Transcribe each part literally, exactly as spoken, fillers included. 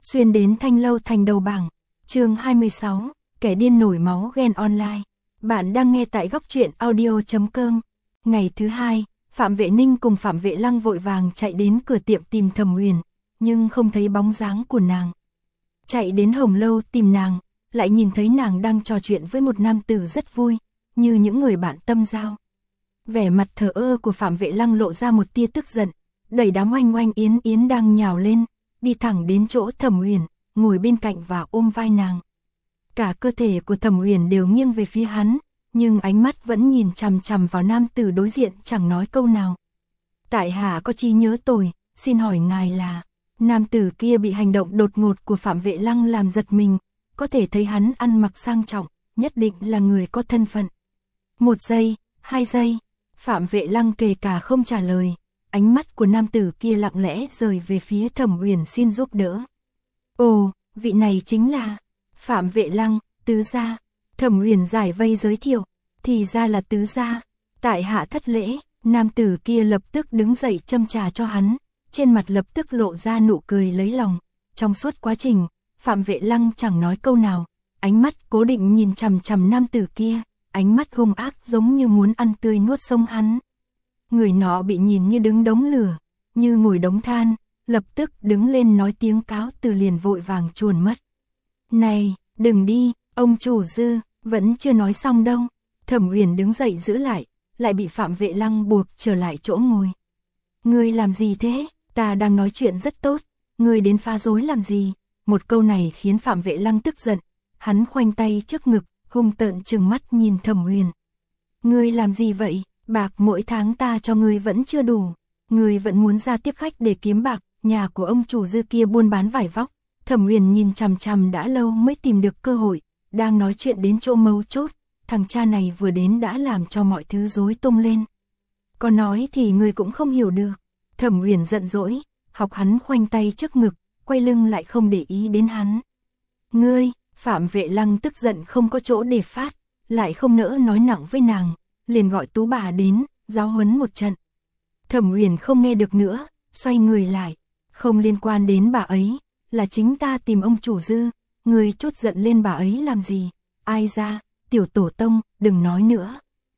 Xuyên đến Thanh Lâu Thành đầu bảng. Chương hai mươi sáu, kẻ điên nổi máu ghen online. Bạn đang nghe tại góc truyện audio chấm com. Ngày thứ hai, Phạm Vệ Ninh cùng Phạm Vệ Lăng vội vàng chạy đến cửa tiệm tìm Thẩm Uyển, nhưng không thấy bóng dáng của nàng. Chạy đến Hồng Lâu tìm nàng, lại nhìn thấy nàng đang trò chuyện với một nam tử rất vui, như những người bạn tâm giao. Vẻ mặt thờ ơ của Phạm Vệ Lăng lộ ra một tia tức giận, đẩy đám oanh oanh yến yến đang nhào lên, đi thẳng đến chỗ Thẩm Uyển, ngồi bên cạnh và ôm vai nàng. Cả cơ thể của Thẩm Uyển đều nghiêng về phía hắn, nhưng ánh mắt vẫn nhìn chằm chằm vào nam tử đối diện, chẳng nói câu nào. Tại hạ có chi nhớ tồi, xin hỏi ngài là... Nam tử kia bị hành động đột ngột của Phạm Vệ Lăng làm giật mình, có thể thấy hắn ăn mặc sang trọng, nhất định là người có thân phận. Một giây, hai giây, Phạm Vệ Lăng kể cả không trả lời, ánh mắt của nam tử kia lặng lẽ rời về phía Thẩm Uyển xin giúp đỡ. Ồ, vị này chính là Phạm Vệ Lăng, tứ gia. Thẩm Uyển giải vây giới thiệu, thì ra là tứ gia, tại hạ thất lễ. Nam tử kia lập tức đứng dậy châm trà cho hắn, trên mặt lập tức lộ ra nụ cười lấy lòng. Trong suốt quá trình, Phạm Vệ Lăng chẳng nói câu nào, ánh mắt cố định nhìn chằm chằm nam tử kia, ánh mắt hung ác giống như muốn ăn tươi nuốt sống hắn. Người nọ bị nhìn như đứng đống lửa, như ngồi đống than, lập tức đứng lên nói tiếng cáo từ liền vội vàng chuồn mất. Này, đừng đi, ông chủ dư, vẫn chưa nói xong đâu. Thẩm Uyển đứng dậy giữ lại, lại bị Phạm Vệ Lăng buộc trở lại chỗ ngồi. Ngươi làm gì thế? Ta đang nói chuyện rất tốt, ngươi đến phá rối làm gì? Một câu này khiến Phạm Vệ Lăng tức giận, hắn khoanh tay trước ngực, hung tợn trừng mắt nhìn Thẩm Uyển. Ngươi làm gì vậy? Bạc mỗi tháng ta cho ngươi vẫn chưa đủ, ngươi vẫn muốn ra tiếp khách để kiếm bạc. Nhà của ông chủ dư kia buôn bán vải vóc. Thẩm Uyển nhìn chằm chằm đã lâu mới tìm được cơ hội, đang nói chuyện đến chỗ mấu chốt, thằng cha này vừa đến đã làm cho mọi thứ rối tung lên. Có nói thì ngươi cũng không hiểu được. Thẩm Uyển giận dỗi, học hắn khoanh tay trước ngực, quay lưng lại không để ý đến hắn. Ngươi, Phạm Vệ Lăng tức giận không có chỗ để phát, lại không nỡ nói nặng với nàng, liền gọi tú bà đến, giáo huấn một trận. Thẩm Uyển không nghe được nữa, xoay người lại, không liên quan đến bà ấy, là chính ta tìm ông chủ dư, ngươi chốt giận lên bà ấy làm gì? Ai ra, tiểu tổ tông, đừng nói nữa.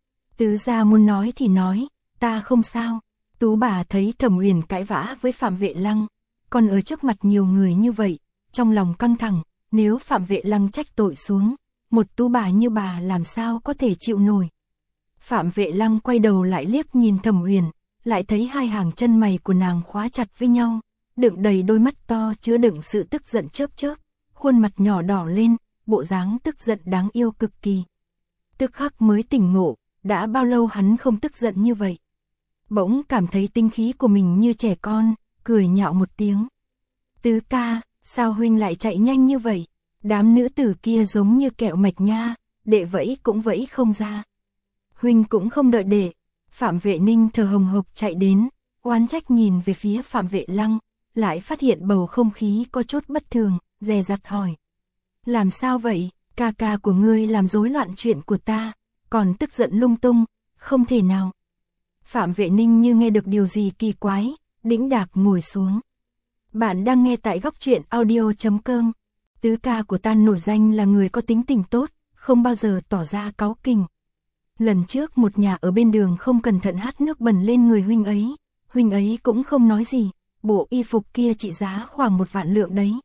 Tứ gia muốn nói thì nói, ta không sao. Tú bà thấy Thẩm Uyển cãi vã với Phạm Vệ Lăng, còn ở trước mặt nhiều người như vậy, trong lòng căng thẳng, nếu Phạm Vệ Lăng trách tội xuống, một tú bà như bà làm sao có thể chịu nổi. Phạm Vệ Lăng quay đầu lại liếc nhìn Thẩm Uyển, lại thấy hai hàng chân mày của nàng khóa chặt với nhau, đựng đầy đôi mắt to chứa đựng sự tức giận chớp chớp, khuôn mặt nhỏ đỏ lên, bộ dáng tức giận đáng yêu cực kỳ. Tức khắc mới tỉnh ngộ, đã bao lâu hắn không tức giận như vậy. Bỗng cảm thấy tinh khí của mình như trẻ con, cười nhạo một tiếng. Tứ ca, sao huynh lại chạy nhanh như vậy? Đám nữ tử kia giống như kẹo mạch nha, đệ vẫy cũng vẫy không ra. Huynh cũng không đợi đệ. Phạm Vệ Ninh thở hồng hộc chạy đến, oán trách nhìn về phía Phạm Vệ Lăng, lại phát hiện bầu không khí có chút bất thường, dè dặt hỏi. Làm sao vậy? Ca ca của ngươi làm rối loạn chuyện của ta, còn tức giận lung tung, không thể nào. Phạm Vệ Ninh như nghe được điều gì kỳ quái, đĩnh đạc ngồi xuống. Bạn đang nghe tại góc truyện audio chấm com. Tứ ca của ta nổi danh là người có tính tình tốt, không bao giờ tỏ ra cáu kỉnh. Lần trước một nhà ở bên đường không cẩn thận hắt nước bẩn lên người huynh ấy, huynh ấy cũng không nói gì, bộ y phục kia trị giá khoảng một vạn lượng đấy.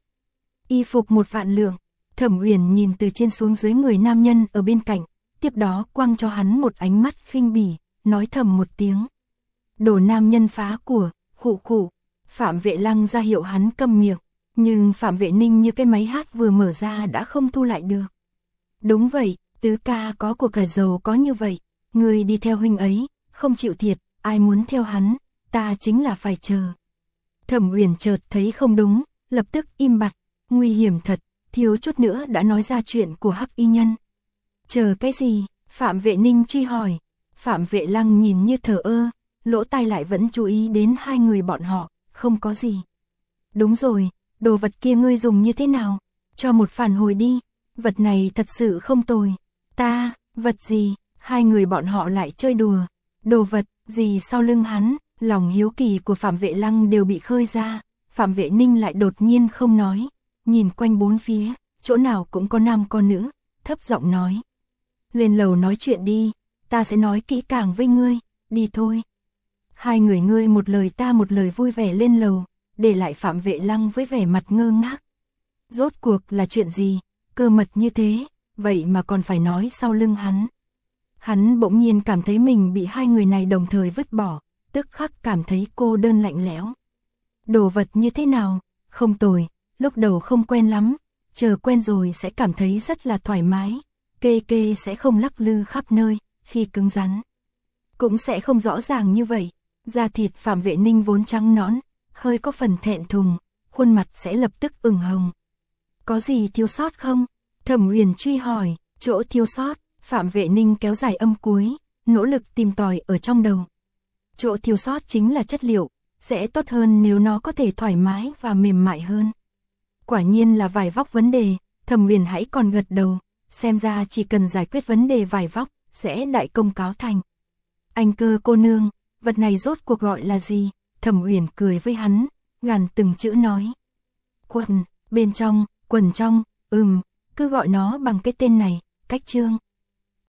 Y phục một vạn lượng? Thẩm Uyển nhìn từ trên xuống dưới người nam nhân ở bên cạnh, tiếp đó quăng cho hắn một ánh mắt khinh bỉ, nói thầm một tiếng. Đồ nam nhân phá của, khụ khụ. Phạm Vệ Lăng ra hiệu hắn câm miệng, nhưng Phạm Vệ Ninh như cái máy hát vừa mở ra đã không thu lại được. Đúng vậy, tứ ca có của cải giàu có như vậy, người đi theo huynh ấy, không chịu thiệt, ai muốn theo hắn, ta chính là phải chờ. Thẩm Uyển chợt thấy không đúng, lập tức im bặt, nguy hiểm thật, thiếu chút nữa đã nói ra chuyện của Hắc Y Nhân. Chờ cái gì? Phạm Vệ Ninh truy hỏi. Phạm Vệ Lăng nhìn như thờ ơ, lỗ tai lại vẫn chú ý đến hai người bọn họ, không có gì. Đúng rồi, đồ vật kia ngươi dùng như thế nào? Cho một phản hồi đi, vật này thật sự không tồi. Ta, vật gì? Hai người bọn họ lại chơi đùa. Đồ vật gì sau lưng hắn? Lòng hiếu kỳ của Phạm Vệ Lăng đều bị khơi ra, Phạm Vệ Ninh lại đột nhiên không nói, nhìn quanh bốn phía, chỗ nào cũng có nam có nữ, thấp giọng nói. Lên lầu nói chuyện đi, ta sẽ nói kỹ càng với ngươi, đi thôi. Hai người ngươi một lời ta một lời vui vẻ lên lầu, để lại Phạm Vệ Lăng với vẻ mặt ngơ ngác. Rốt cuộc là chuyện gì, cơ mật như thế, vậy mà còn phải nói sau lưng hắn. Hắn bỗng nhiên cảm thấy mình bị hai người này đồng thời vứt bỏ, tức khắc cảm thấy cô đơn lạnh lẽo. Đồ vật như thế nào, không tồi, lúc đầu không quen lắm, chờ quen rồi sẽ cảm thấy rất là thoải mái, kê kê sẽ không lắc lư khắp nơi, khi cứng rắn. Cũng sẽ không rõ ràng như vậy, da thịt Phạm Vệ Ninh vốn trắng nõn, hơi có phần thẹn thùng, khuôn mặt sẽ lập tức ửng hồng. Có gì thiếu sót không? Thẩm Uyển truy hỏi, chỗ thiếu sót, Phạm Vệ Ninh kéo dài âm cuối, nỗ lực tìm tòi ở trong đầu. Chỗ thiếu sót chính là chất liệu, sẽ tốt hơn nếu nó có thể thoải mái và mềm mại hơn. Quả nhiên là vải vóc vấn đề, Thẩm Uyển hãy còn gật đầu, xem ra chỉ cần giải quyết vấn đề vải vóc, sẽ đại công cáo thành. Anh Cơ cô nương, vật này rốt cuộc gọi là gì? Thẩm Uyển cười với hắn, gàn từng chữ nói. Quần, bên trong, quần trong, ừm, cứ gọi nó bằng cái tên này, Cách Trương.